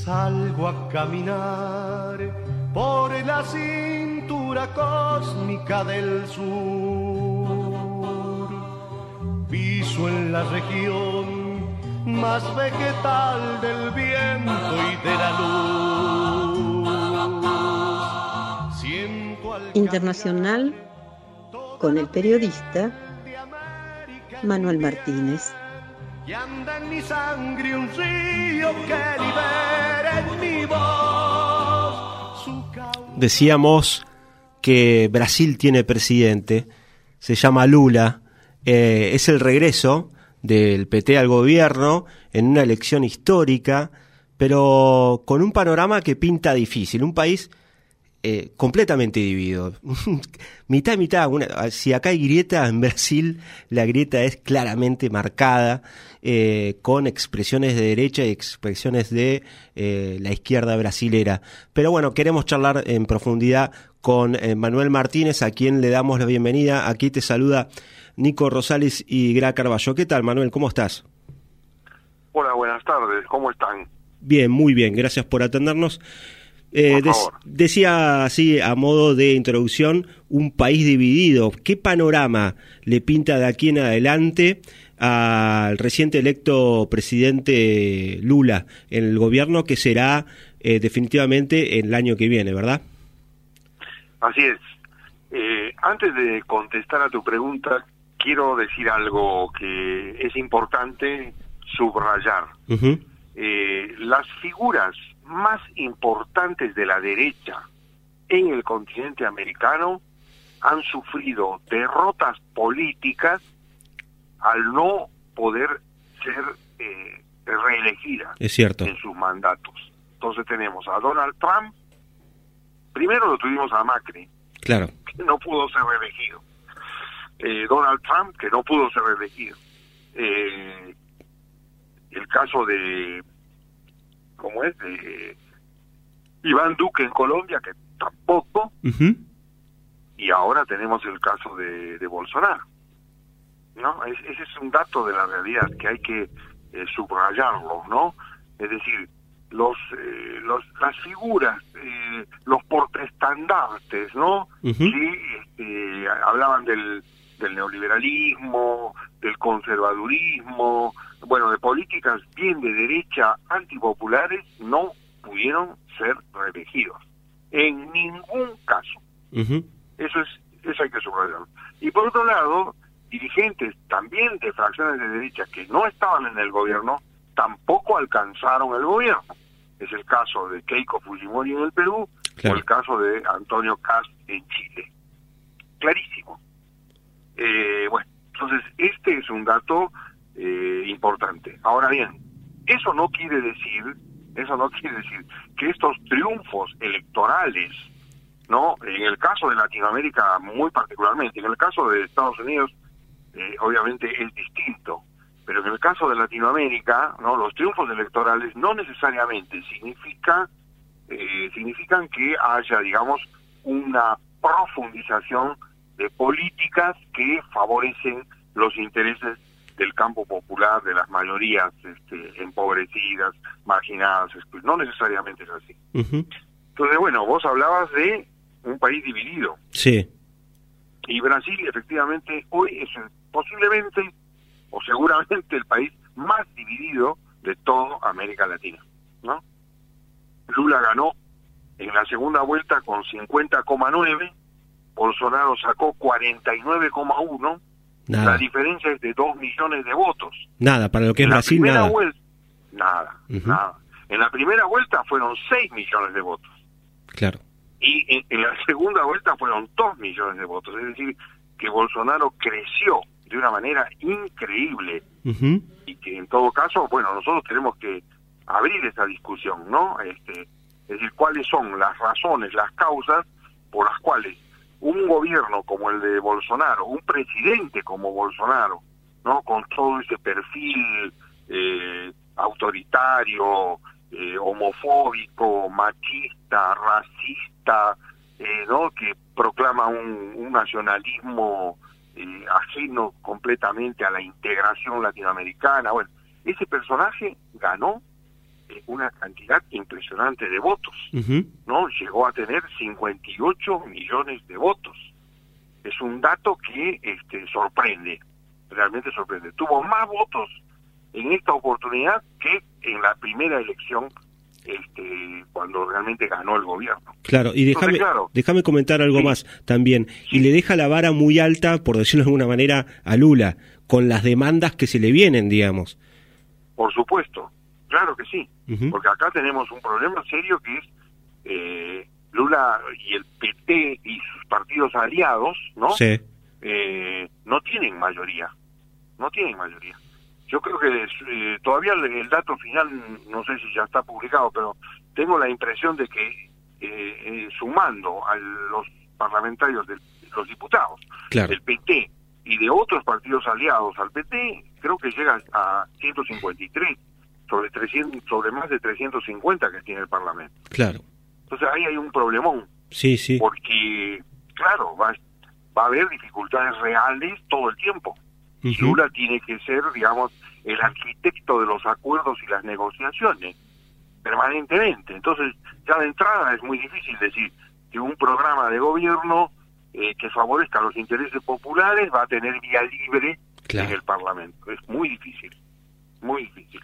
Salgo a caminar por la cintura cósmica del sur. Piso en la región más vegetal del viento y de la luz. Internacional con el periodista Manuel Martínez. Y anda en mi sangre un río que libera en mi voz. Decíamos que Brasil tiene presidente, se llama Lula, es el regreso del PT al gobierno en una elección histórica, pero con un panorama que pinta difícil, un país completamente dividido, mitad y mitad. Si acá hay grieta, en Brasil la grieta es claramente marcada, con expresiones de derecha y expresiones de la izquierda brasilera. Pero bueno, queremos charlar en profundidad con Manuel Martínez, a quien le damos la bienvenida. Aquí te saluda Nico Rosales y Gra Carballo. ¿Qué tal, Manuel? ¿Cómo estás? Hola, buenas tardes. ¿Cómo están? Bien, muy bien. Gracias por atendernos. Decía así, a modo de introducción, un país dividido. ¿Qué panorama le pinta de aquí en adelante al reciente electo presidente Lula en el gobierno que será definitivamente el año que viene, verdad? Así es. Antes de contestar a tu pregunta, quiero decir algo que es importante subrayar. Uh-huh. Las figuras más importantes de la derecha en el continente americano han sufrido derrotas políticas al no poder ser reelegidas. Es cierto. En sus mandatos. Entonces tenemos a Donald Trump, primero lo tuvimos a Macri, claro, que no pudo ser reelegido. Donald Trump, que no pudo ser reelegido. El caso de de Iván Duque en Colombia, que tampoco. Uh-huh. Y ahora tenemos el caso de Bolsonaro, ¿no? Ese es un dato de la realidad que hay que subrayarlo, ¿no? Es decir, las figuras, los portaestandartes, ¿no? Uh-huh. Que hablaban del neoliberalismo, del conservadurismo, bueno, de políticas bien de derecha antipopulares, no pudieron ser reelegidos en ningún caso. Uh-huh. Eso hay que subrayarlo. Y por otro lado, dirigentes también de fracciones de derecha que no estaban en el gobierno tampoco alcanzaron el gobierno. Es el caso de Keiko Fujimori en el Perú, claro, o el caso de Antonio Kast en Chile. Clarísimo. Bueno, entonces este es un dato importante. Ahora bien, eso no quiere decir que estos triunfos electorales, ¿no? En el caso de Latinoamérica muy particularmente, en el caso de Estados Unidos obviamente es distinto, pero en el caso de Latinoamérica, ¿no? Los triunfos electorales no necesariamente significan que haya, digamos, una profundización de políticas que favorecen los intereses del campo popular, de las mayorías empobrecidas, marginadas. No necesariamente es así. Uh-huh. Entonces, bueno, vos hablabas de un país dividido. Sí. Y Brasil, efectivamente, hoy es posiblemente o seguramente el país más dividido de toda América Latina, ¿no? Lula ganó en la segunda vuelta con 50,9, Bolsonaro sacó 49,1, la diferencia es de 2 millones de votos. Nada, para lo que es Brasil, nada. Nada, uh-huh, nada. En la primera vuelta fueron 6 millones de votos. Claro. Y en la segunda vuelta fueron 2 millones de votos. Es decir, que Bolsonaro creció de una manera increíble. Uh-huh. Y que en todo caso, bueno, nosotros tenemos que abrir esa discusión, ¿no? Es decir, cuáles son las razones, las causas por las cuales un gobierno como el de Bolsonaro, un presidente como Bolsonaro, ¿no? Con todo ese perfil autoritario, homofóbico, machista, racista, ¿no? Que proclama un nacionalismo ajeno completamente a la integración latinoamericana. Bueno, ese personaje ganó una cantidad impresionante de votos, ¿no? Llegó a tener 58 millones de votos. Es un dato que sorprende, realmente sorprende. Tuvo más votos en esta oportunidad que en la primera elección cuando realmente ganó el gobierno. Claro, y déjame comentar algo más también. Sí. Y le deja la vara muy alta, por decirlo de alguna manera, a Lula, con las demandas que se le vienen, digamos. Por supuesto, claro que sí, porque acá tenemos un problema serio que es Lula y el PT y sus partidos aliados, ¿no? Sí. No tienen mayoría. Yo creo que todavía el dato final, no sé si ya está publicado, pero tengo la impresión de que sumando a los parlamentarios, los diputados, del PT y de otros partidos aliados al PT, creo que llega a 153 sobre más de 350 que tiene el Parlamento. Claro. Entonces ahí hay un problemón. Sí. Porque, claro, va a haber dificultades reales todo el tiempo. Lula tiene que ser, digamos, el arquitecto de los acuerdos y las negociaciones permanentemente. Entonces, ya de entrada es muy difícil decir que un programa de gobierno que favorezca los intereses populares va a tener vía libre en el Parlamento. Es muy difícil, muy difícil.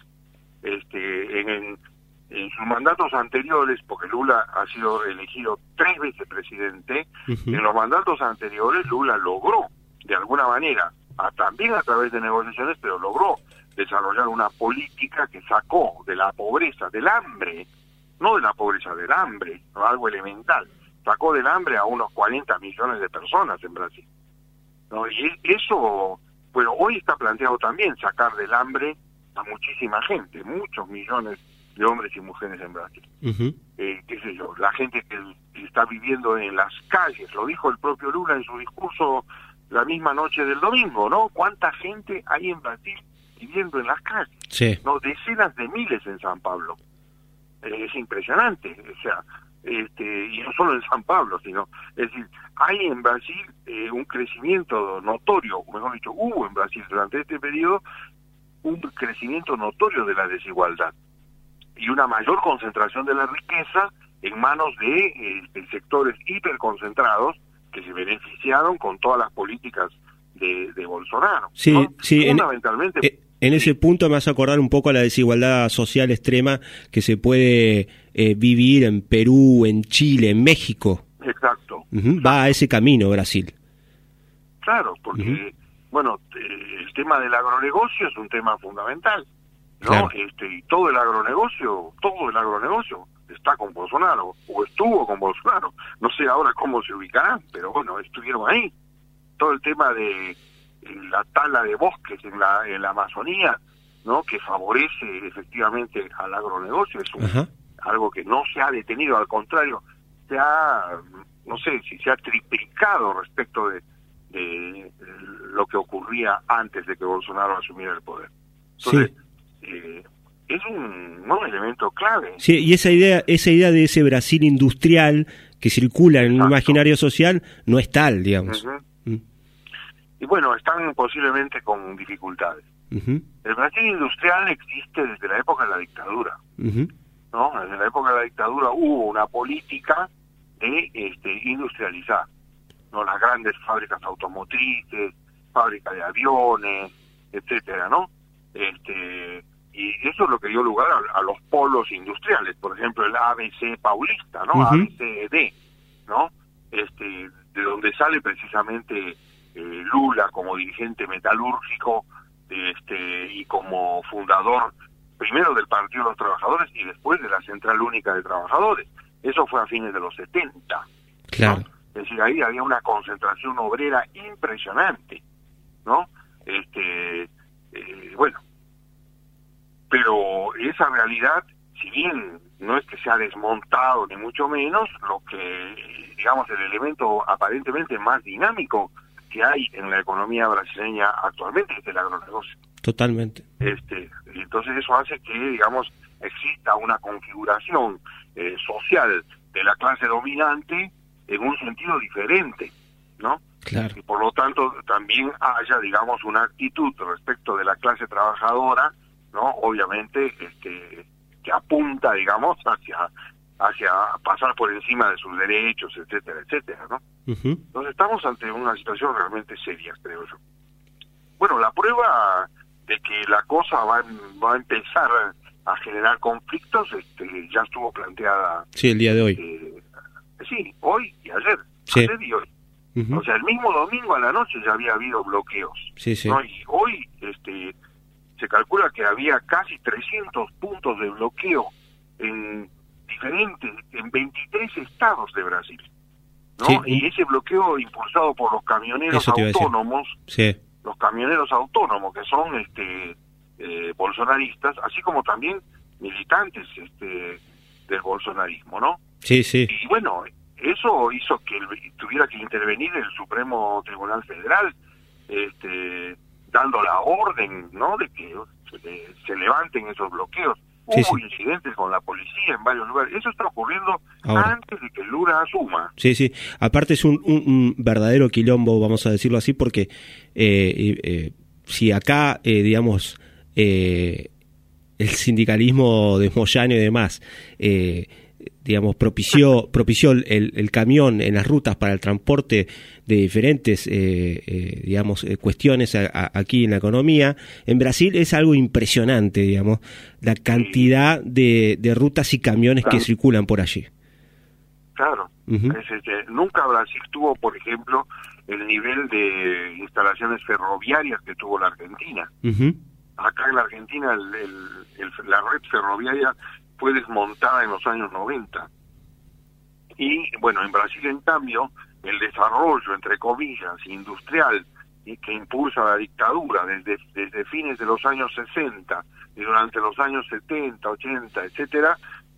En sus mandatos anteriores, porque Lula ha sido elegido 3 veces presidente, en los mandatos anteriores Lula logró, de alguna manera, también a través de negociaciones, pero logró desarrollar una política que sacó de la pobreza, del hambre, no de la pobreza, del hambre, ¿no? Algo elemental, sacó del hambre a unos 40 millones de personas en Brasil, ¿no? Y eso, bueno, hoy está planteado también sacar del hambre a muchísima gente, muchos millones de hombres y mujeres en Brasil. Qué sé yo, la gente que está viviendo en las calles, lo dijo el propio Lula en su discurso la misma noche del domingo, ¿no? ¿Cuánta gente hay en Brasil viviendo en las calles? Sí. No, decenas de miles en San Pablo. Es impresionante, o sea, y no solo en San Pablo, sino, es decir, hay en Brasil un crecimiento notorio, mejor dicho, hubo en Brasil durante este periodo un crecimiento notorio de la desigualdad y una mayor concentración de la riqueza en manos de sectores hiperconcentrados que se beneficiaron con todas las políticas de Bolsonaro. Sí, ¿no? sí. Fundamentalmente. En ese punto me hace acordar un poco a la desigualdad social extrema que se puede vivir en Perú, en Chile, en México. Exacto. Va a ese camino Brasil. Claro, porque, bueno, el tema del agronegocio es un tema fundamental, ¿no? Claro. Y todo el agronegocio está con Bolsonaro, o estuvo con Bolsonaro. No sé ahora cómo se ubicarán, pero bueno, estuvieron ahí. Todo el tema de la tala de bosques en la Amazonía, ¿no? Que favorece efectivamente al agronegocio, es algo que no se ha detenido, al contrario, no sé si se ha triplicado respecto de lo que ocurría antes de que Bolsonaro asumiera el poder. Entonces, es un elemento clave. Sí, y esa idea de ese Brasil industrial que circula en el imaginario social no es tal, digamos. Y bueno, están posiblemente con dificultades. El Brasil industrial existe desde la época de la dictadura, ¿no? Desde la época de la dictadura hubo una política de industrializar, ¿no? Las grandes fábricas automotrices, fábricas de aviones, etcétera, ¿no? Y eso es lo que dio lugar a los polos industriales, por ejemplo el ABC paulista, ¿no? ABCD, ¿no? De donde sale precisamente Lula como dirigente metalúrgico y como fundador primero del Partido de los Trabajadores y después de la Central Única de Trabajadores. Eso fue a fines de los 70. Claro. ¿No? Es decir, ahí había una concentración obrera impresionante, ¿no? Bueno, pero esa realidad, si bien no es que se ha desmontado ni mucho menos, lo que, digamos, el elemento aparentemente más dinámico que hay en la economía brasileña actualmente es el agronegocio. Totalmente. Entonces eso hace que, digamos, exista una configuración social de la clase dominante en un sentido diferente, ¿no? Claro. Y por lo tanto también haya, digamos, una actitud respecto de la clase trabajadora, ¿no? Obviamente que apunta, digamos, hacia pasar por encima de sus derechos, etcétera, etcétera, ¿no? Entonces estamos ante una situación realmente seria, creo yo. Bueno, la prueba de que la cosa va a empezar a generar conflictos ya estuvo planteada. Sí, el día de hoy. Sí, hoy y ayer. Sí. Ayer y hoy. O sea, el mismo domingo a la noche ya había habido bloqueos. Sí, sí. ¿no? Y hoy se calcula que había casi 300 puntos de bloqueo en 23 estados de Brasil, ¿no? Sí. Y ese bloqueo impulsado por los camioneros autónomos, sí, los camioneros autónomos que son bolsonaristas, así como también militantes del bolsonarismo, ¿no? Sí, sí. Y bueno, eso hizo que tuviera que intervenir el Supremo Tribunal Federal, dando la orden, ¿no?, de que se levanten esos bloqueos. Sí, Hubo sí. incidentes con la policía en varios lugares. Eso está ocurriendo Ahora. antes de que Lula asuma. Sí, sí. Aparte es un verdadero quilombo, vamos a decirlo así, porque si acá, digamos, el sindicalismo de Moyano y demás, digamos, propició el camión en las rutas para el transporte de diferentes, digamos, cuestiones aquí en la economía. En Brasil es algo impresionante, digamos, la cantidad de rutas y camiones que circulan por allí. Claro. Nunca Brasil tuvo, por ejemplo, el nivel de instalaciones ferroviarias que tuvo la Argentina. Acá en la Argentina la red ferroviaria fue desmontada en los años 90. Y bueno, en Brasil, en cambio, el desarrollo, entre comillas, industrial, y que impulsa la dictadura desde fines de los años 60 y durante los años 70, 80, etcétera,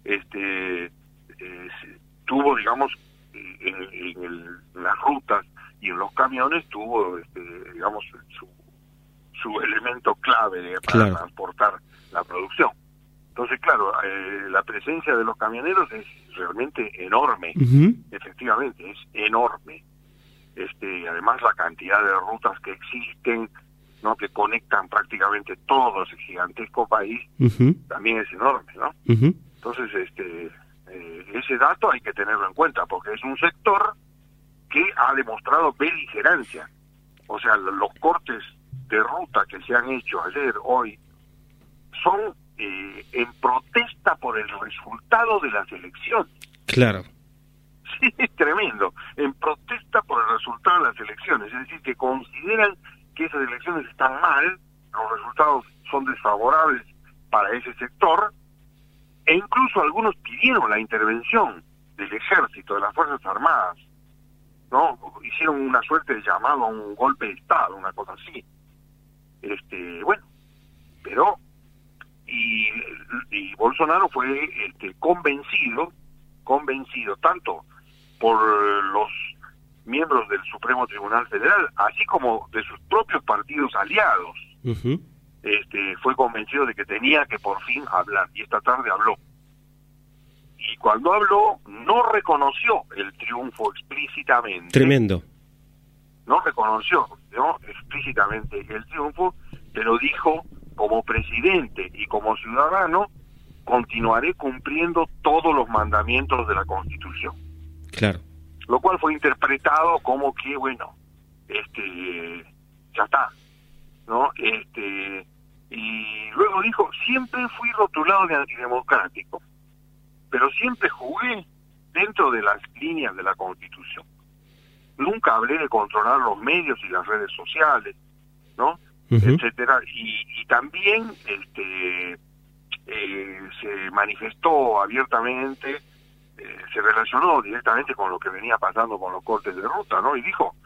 tuvo, digamos, en las rutas y en los camiones tuvo, digamos, su elemento clave para transportar la producción. Entonces, claro, la presencia de los camioneros es realmente enorme. Efectivamente, es enorme. Además, la cantidad de rutas que existen, ¿no?, que conectan prácticamente todo ese gigantesco país, también es enorme, ¿no? Entonces, ese dato hay que tenerlo en cuenta, porque es un sector que ha demostrado beligerancia. O sea, los cortes de ruta que se han hecho ayer, hoy, son en protesta por el resultado de las elecciones. Claro. Sí, es tremendo. En protesta por el resultado de las elecciones. Es decir, que consideran que esas elecciones están mal, los resultados son desfavorables para ese sector, e incluso algunos pidieron la intervención del ejército, de las Fuerzas Armadas, ¿no? Hicieron una suerte de llamado a un golpe de Estado, una cosa así. Bueno, pero y Bolsonaro fue convencido tanto por los miembros del Supremo Tribunal Federal, así como de sus propios partidos aliados. Fue convencido de que tenía que por fin hablar, y esta tarde habló. Y cuando habló, no reconoció el triunfo explícitamente. Tremendo. No reconoció, ¿no?, explícitamente el triunfo, pero dijo: como presidente y como ciudadano, continuaré cumpliendo todos los mandamientos de la Constitución. Claro. Lo cual fue interpretado como que, bueno, ya está, ¿no? Y luego dijo: siempre fui rotulado de antidemocrático, pero siempre jugué dentro de las líneas de la Constitución. Nunca hablé de controlar los medios y las redes sociales, ¿no? Etcétera. Y también se manifestó abiertamente, se relacionó directamente con lo que venía pasando con los cortes de ruta, ¿no? Y dijo,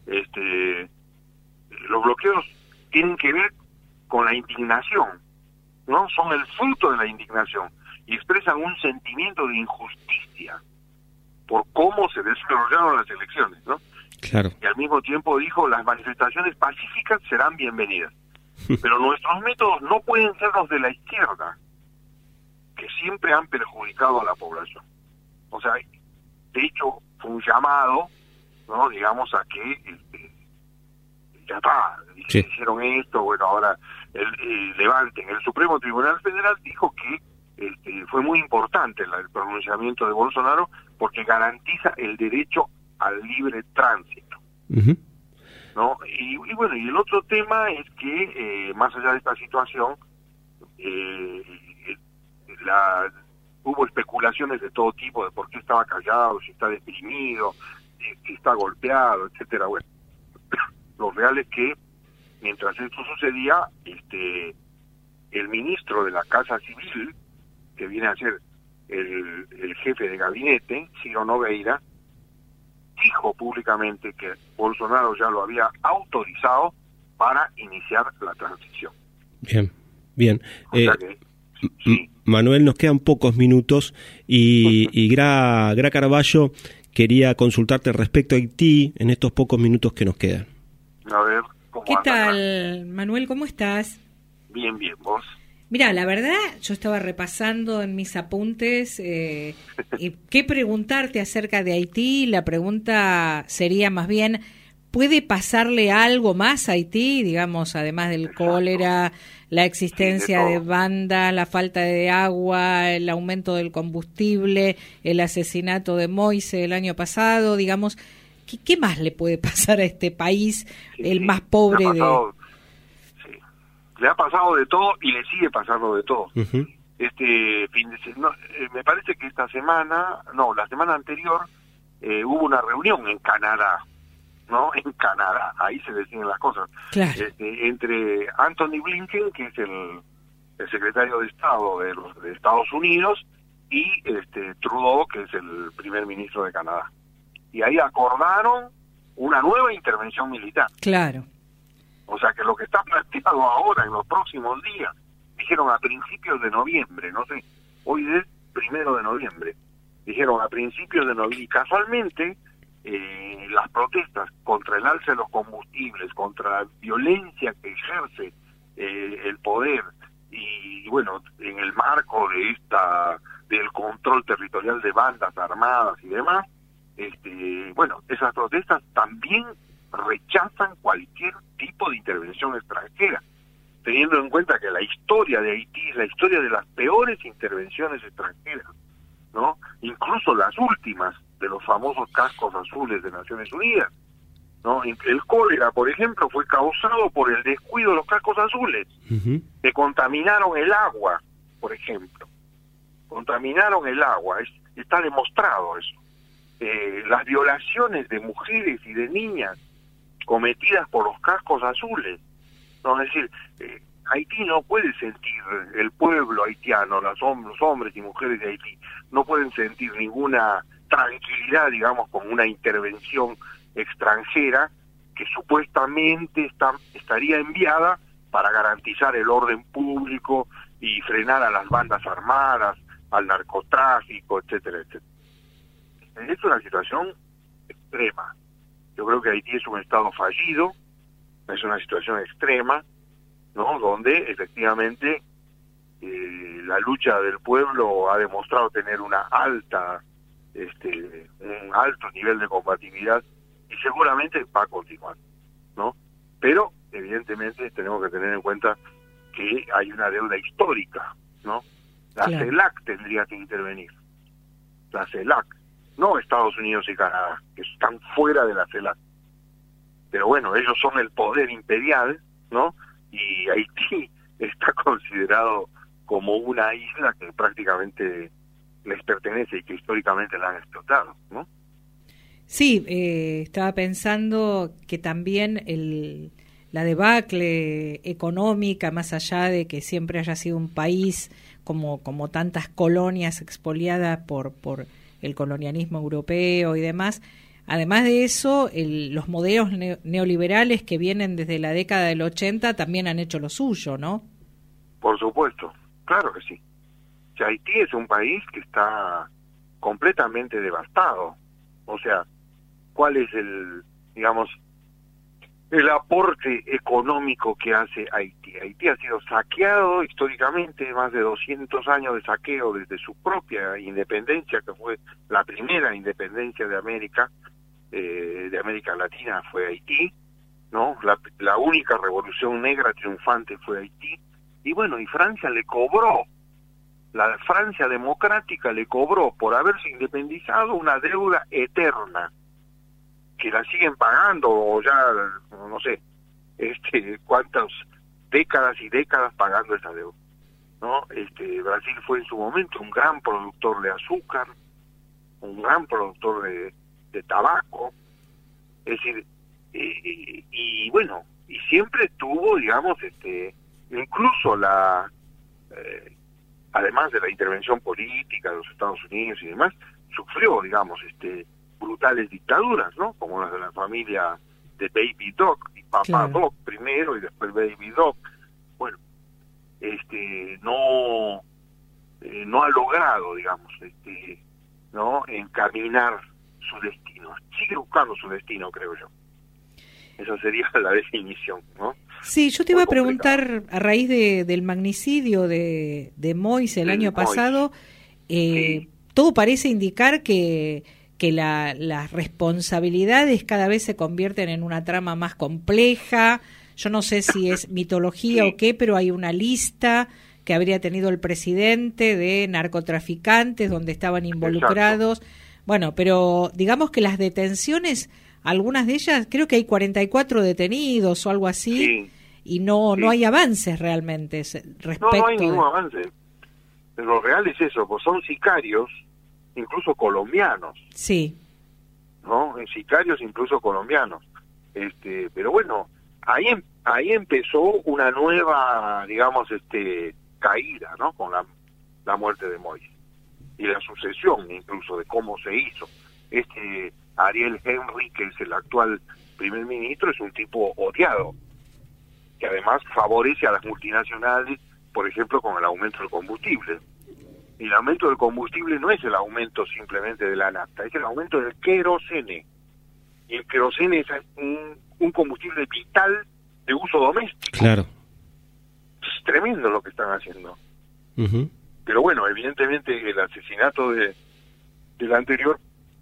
los bloqueos tienen que ver con la indignación, ¿no? Son el fruto de la indignación y expresan un sentimiento de injusticia por cómo se desarrollaron las elecciones, ¿no? Claro. Y al mismo tiempo dijo: las manifestaciones pacíficas serán bienvenidas, pero nuestros métodos no pueden ser los de la izquierda, que siempre han perjudicado a la población. O sea, de hecho, fue un llamado, ¿no?, digamos, a que ya está, hicieron esto, bueno, ahora levanten. El Supremo Tribunal Federal dijo que fue muy importante el pronunciamiento de Bolsonaro porque garantiza el derecho al libre tránsito. Uh-huh. ¿No? Y bueno, y el otro tema es que más allá de esta situación hubo especulaciones de todo tipo de por qué estaba callado, si está deprimido, si está golpeado, etcétera. Bueno, lo real es que mientras esto sucedía, el ministro de la Casa Civil, que viene a ser el jefe de gabinete, Ciro Nogueira, dijo públicamente que Bolsonaro ya lo había autorizado para iniciar la transición. Bien. O sea que, sí. Manuel, nos quedan pocos minutos y Gra Carballo quería consultarte respecto a Haití en estos pocos minutos que nos quedan. A ver, ¿cómo ¿Qué anda? tal, Manuel? ¿Cómo estás? Bien, ¿vos? Mira, la verdad, yo estaba repasando en mis apuntes qué preguntarte acerca de Haití. La pregunta sería más bien, ¿puede pasarle algo más a Haití? Digamos, además del cólera, la existencia de bandas, la falta de agua, el aumento del combustible, el asesinato de Moise el año pasado, digamos, ¿qué más le puede pasar a este país, el más pobre Le ha pasado de todo y le sigue pasando de todo. Uh-huh. Me parece que la semana anterior hubo una reunión en Canadá, ¿no? En Canadá, ahí se deciden las cosas. Claro. Entre Anthony Blinken, que es el secretario de Estado de Estados Unidos, y Trudeau, que es el primer ministro de Canadá. Y ahí acordaron una nueva intervención militar. Claro. O sea que lo que está planteado ahora, en los próximos días, dijeron a principios de noviembre, no sé, hoy es 1 de noviembre, dijeron a principios de noviembre, y casualmente las protestas contra el alza de los combustibles, contra la violencia que ejerce el poder, y bueno, en el marco de del control territorial de bandas armadas y demás, bueno, esas protestas también rechazan cualquier tipo de intervención extranjera, teniendo en cuenta que la historia de Haití es la historia de las peores intervenciones extranjeras, ¿no? Incluso las últimas de los famosos cascos azules de Naciones Unidas, ¿no? El cólera, por ejemplo, fue causado por el descuido de los cascos azules, Uh-huh. que contaminaron el agua, por ejemplo. Contaminaron el agua, está demostrado eso. Las violaciones de mujeres y de niñas cometidas por los cascos azules, ¿no? Es decir, Haití no puede sentir, el pueblo haitiano, los hombres y mujeres de Haití, no pueden sentir ninguna tranquilidad, digamos, con una intervención extranjera que supuestamente estaría enviada para garantizar el orden público y frenar a las bandas armadas, al narcotráfico, etcétera, etcétera. Es una situación extrema. Yo creo que Haití es un estado fallido, es una situación extrema, ¿no? Donde efectivamente la lucha del pueblo ha demostrado tener un alto nivel de combatividad y seguramente va a continuar, ¿no? Pero evidentemente tenemos que tener en cuenta que hay una deuda histórica, ¿no? La Claro. CELAC tendría que intervenir, la CELAC, no Estados Unidos y Canadá, que están fuera de la CELAC. Pero bueno, ellos son el poder imperial, ¿no? Y Haití está considerado como una isla que prácticamente les pertenece y que históricamente la han explotado, ¿no? Sí, estaba pensando que también la debacle económica, más allá de que siempre haya sido un país como tantas colonias expoliadas por el colonialismo europeo y demás, además de eso, los modelos neoliberales que vienen desde la década del 80 también han hecho lo suyo, ¿no? Por supuesto, claro que sí. O sea, Haití es un país que está completamente devastado. O sea, ¿cuál es el aporte económico que hace Haití? Haití ha sido saqueado históricamente, más de 200 años de saqueo desde su propia independencia, que fue la primera independencia de América Latina fue Haití, ¿no? La única revolución negra triunfante fue Haití. Y bueno, y Francia le cobró la Francia democrática le cobró por haberse independizado una deuda eterna, que la siguen pagando, o ya, no sé, cuántas décadas y décadas pagando esa deuda, ¿no? Brasil fue en su momento un gran productor de azúcar, un gran productor de tabaco, es decir, y bueno, y siempre tuvo, digamos, incluso además de la intervención política de los Estados Unidos y demás, sufrió, digamos, brutales dictaduras, ¿no? Como las de la familia de Baby Doc, y Papa Claro. Doc primero y después Baby Doc. Bueno, no ha logrado, digamos, no encaminar su destino. Sigue buscando su destino, creo yo. Esa sería la definición, ¿no? Sí, yo te iba Muy a preguntar, a raíz del magnicidio de Mois el año Mois. pasado, Sí. todo parece indicar que las responsabilidades cada vez se convierten en una trama más compleja. Yo no sé si es mitología Sí. o qué, pero hay una lista que habría tenido el presidente de narcotraficantes donde estaban involucrados. Bueno, pero digamos que las detenciones, algunas de ellas, creo que hay 44 detenidos o algo así, Sí. y no Sí. hay avances realmente respecto No hay ningún de... avance. Lo real es eso, pues son sicarios, incluso colombianos, Sí, ¿no? Sicarios incluso colombianos. Pero bueno, ahí empezó una nueva, digamos, caída, ¿no? Con la muerte de Mois y la sucesión incluso de cómo se hizo. Ariel Henry, que es el actual primer ministro, es un tipo odiado, que además favorece a las multinacionales, por ejemplo, con el aumento del combustible. Y el aumento del combustible no es el aumento simplemente de la nafta, es el aumento del querosene. Y el querosene es un combustible vital de uso doméstico. Claro. Es tremendo lo que están haciendo. Ujú. Pero bueno, evidentemente el asesinato del anterior,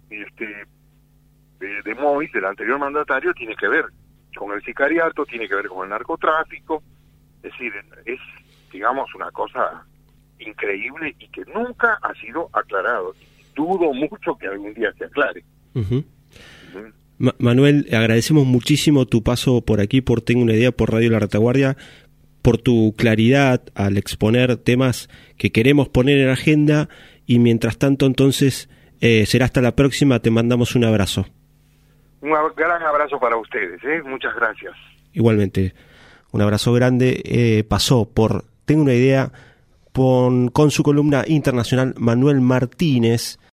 de Mois, del anterior mandatario, tiene que ver con el sicariato, tiene que ver con el narcotráfico. Es decir, es, digamos, una cosa increíble y que nunca ha sido aclarado. Dudo mucho que algún día se aclare. Ujú. Ujú. Manuel, agradecemos muchísimo tu paso por aquí, por Tengo una Idea, por Radio La Retaguardia, por tu claridad al exponer temas que queremos poner en agenda, y mientras tanto, entonces, será hasta la próxima. Te mandamos un abrazo. Un gran abrazo para ustedes, muchas gracias. Igualmente, un abrazo grande. Pasó por Tengo una Idea con su columna internacional Manuel Martínez.